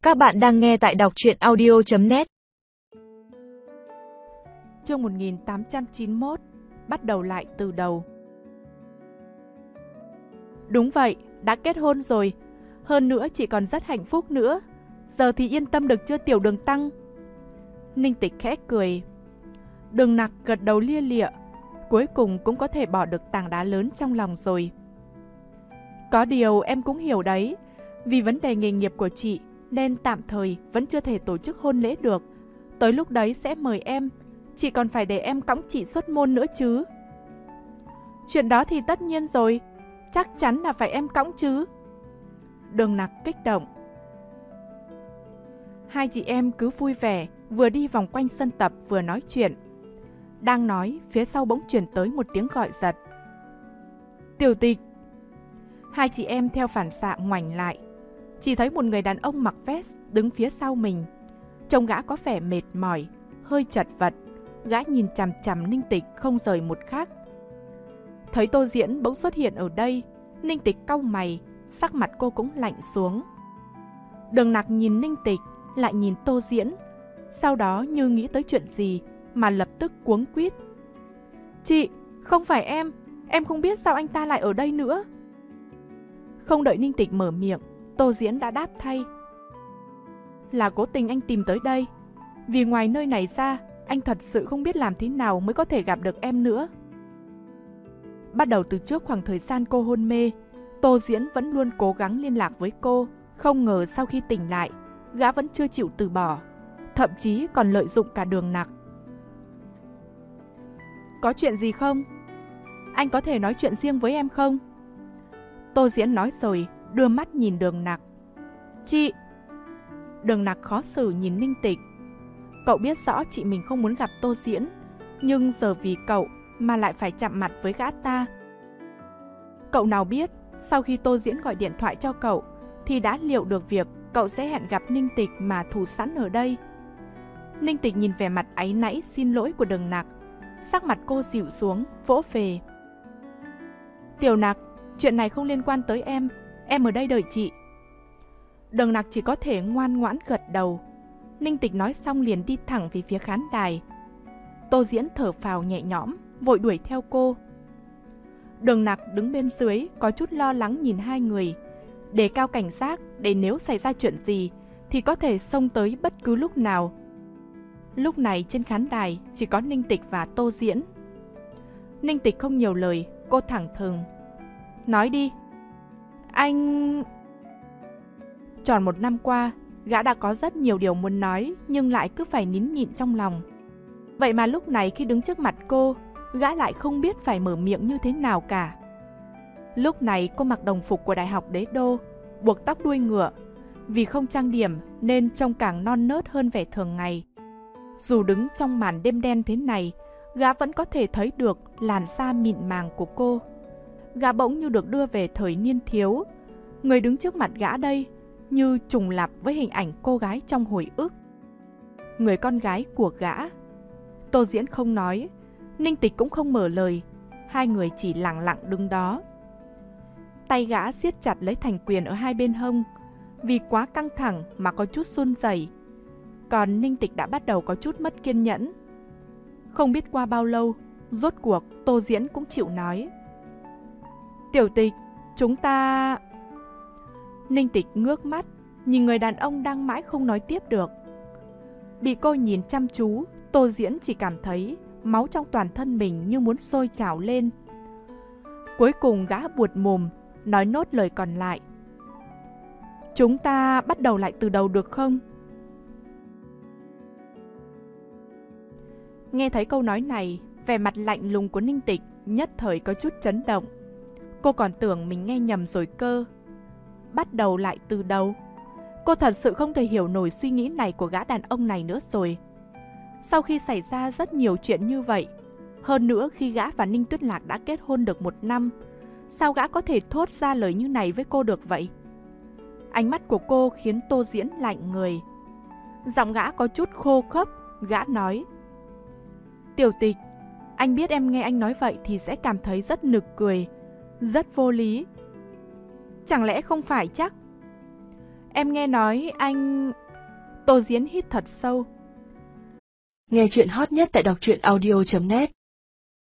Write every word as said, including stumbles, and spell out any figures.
Các bạn đang nghe tại đọc truyện audio chấm net. Chương một nghìn tám trăm chín mươi mốt, bắt đầu lại từ đầu. Đúng vậy, đã kết hôn rồi. Hơn nữa chị còn rất hạnh phúc nữa. Giờ thì yên tâm được chưa tiểu Đường Tăng? Ninh Tịch khẽ cười. Đường Nặc gật đầu lia lịa. Cuối cùng cũng có thể bỏ được tảng đá lớn trong lòng rồi. Có điều em cũng hiểu đấy. Vì vấn đề nghề nghiệp của chị nên tạm thời vẫn chưa thể tổ chức hôn lễ được. Tới lúc đấy sẽ mời em. Chị còn phải để em cõng chị xuất môn nữa chứ. Chuyện đó thì tất nhiên rồi. Chắc chắn là phải em cõng chứ. Đường Nặc kích động. Hai chị em cứ vui vẻ, vừa đi vòng quanh sân tập vừa nói chuyện. Đang nói, phía sau bỗng chuyển tới một tiếng gọi giật. Tiểu Tịch. Hai chị em theo phản xạ ngoảnh lại. Chỉ thấy một người đàn ông mặc vest đứng phía sau mình. Trông gã có vẻ mệt mỏi, hơi chật vật. Gã nhìn chằm chằm Ninh Tịch không rời một khắc. Thấy Tô Diễn bỗng xuất hiện ở đây, Ninh Tịch cau mày, sắc mặt cô cũng lạnh xuống. Đường Nặc nhìn Ninh Tịch, lại nhìn Tô Diễn. Sau đó như nghĩ tới chuyện gì mà lập tức cuống quýt. Chị, không phải em, em không biết sao anh ta lại ở đây nữa. Không đợi Ninh Tịch mở miệng, Tô Diễn đã đáp thay. Là cố tình anh tìm tới đây. Vì ngoài nơi này ra, anh thật sự không biết làm thế nào mới có thể gặp được em nữa. Bắt đầu từ trước khoảng thời gian cô hôn mê, Tô Diễn vẫn luôn cố gắng liên lạc với cô. Không ngờ sau khi tỉnh lại, gã vẫn chưa chịu từ bỏ, thậm chí còn lợi dụng cả Đường Nặc. Có chuyện gì không? Anh có thể nói chuyện riêng với em không? Tô Diễn nói rồi, đưa mắt nhìn Đường Nặc. Chị! Đường Nặc khó xử nhìn Ninh Tịch. Cậu biết rõ chị mình không muốn gặp Tô Diễn, nhưng giờ vì cậu mà lại phải chạm mặt với gã ta. Cậu nào biết, sau khi Tô Diễn gọi điện thoại cho cậu, thì đã liệu được việc cậu sẽ hẹn gặp Ninh Tịch mà thủ sẵn ở đây. Ninh Tịch nhìn vẻ mặt áy náy xin lỗi của Đường Nặc. Sắc mặt cô dịu xuống, vỗ về. Tiểu Nặc, chuyện này không liên quan tới em, em ở đây đợi chị. Đường Nặc chỉ có thể ngoan ngoãn gật đầu. Ninh Tịch nói xong liền đi thẳng về phía khán đài. Tô Diễn thở phào nhẹ nhõm, vội đuổi theo cô. Đường Nặc đứng bên dưới, có chút lo lắng nhìn hai người, đề cao cảnh giác để nếu xảy ra chuyện gì thì có thể xông tới bất cứ lúc nào. Lúc này trên khán đài chỉ có Ninh Tịch và Tô Diễn. Ninh Tịch không nhiều lời, cô thẳng thừng. Nói đi. Anh... Tròn một năm qua, gã đã có rất nhiều điều muốn nói nhưng lại cứ phải nín nhịn trong lòng. Vậy mà lúc này khi đứng trước mặt cô, gã lại không biết phải mở miệng như thế nào cả. Lúc này cô mặc đồng phục của Đại học Đế Đô, buộc tóc đuôi ngựa. Vì không trang điểm nên trông càng non nớt hơn vẻ thường ngày. Dù đứng trong màn đêm đen thế này, gã vẫn có thể thấy được làn da mịn màng của cô. Gã bỗng như được đưa về thời niên thiếu. Người đứng trước mặt gã đây như trùng lặp với hình ảnh cô gái trong hồi ức. Người con gái của gã. Tô Diễn không nói, Ninh Tịch cũng không mở lời. Hai người chỉ lặng lặng đứng đó. Tay gã siết chặt lấy thành quyền ở hai bên hông, vì quá căng thẳng mà có chút run rẩy. Còn Ninh Tịch đã bắt đầu có chút mất kiên nhẫn. Không biết qua bao lâu, rốt cuộc Tô Diễn cũng chịu nói. Tiểu Tịch, chúng ta... Ninh Tịch ngước mắt, nhìn người đàn ông đang mãi không nói tiếp được. Bị cô nhìn chăm chú, Tô Diễn chỉ cảm thấy máu trong toàn thân mình như muốn sôi trào lên. Cuối cùng gã buột mồm, nói nốt lời còn lại. Chúng ta bắt đầu lại từ đầu được không? Nghe thấy câu nói này, vẻ mặt lạnh lùng của Ninh Tịch nhất thời có chút chấn động. Cô còn tưởng mình nghe nhầm rồi cơ. Bắt đầu lại từ đầu. Cô thật sự không thể hiểu nổi suy nghĩ này của gã đàn ông này nữa rồi. Sau khi xảy ra rất nhiều chuyện như vậy, hơn nữa khi gã và Ninh Tuyết Lạc đã kết hôn được một năm, sao gã có thể thốt ra lời như này với cô được vậy? Ánh mắt của cô khiến Tô Diễn lạnh người. Giọng gã có chút khô khốc, gã nói. Tiểu Tịch, anh biết em nghe anh nói vậy thì sẽ cảm thấy rất nực cười, rất vô lý. Chẳng lẽ không phải chắc? Em nghe nói anh... Tô Diễn hít thật sâu. Nghe chuyện hot nhất tại đọc truyện audio chấm net.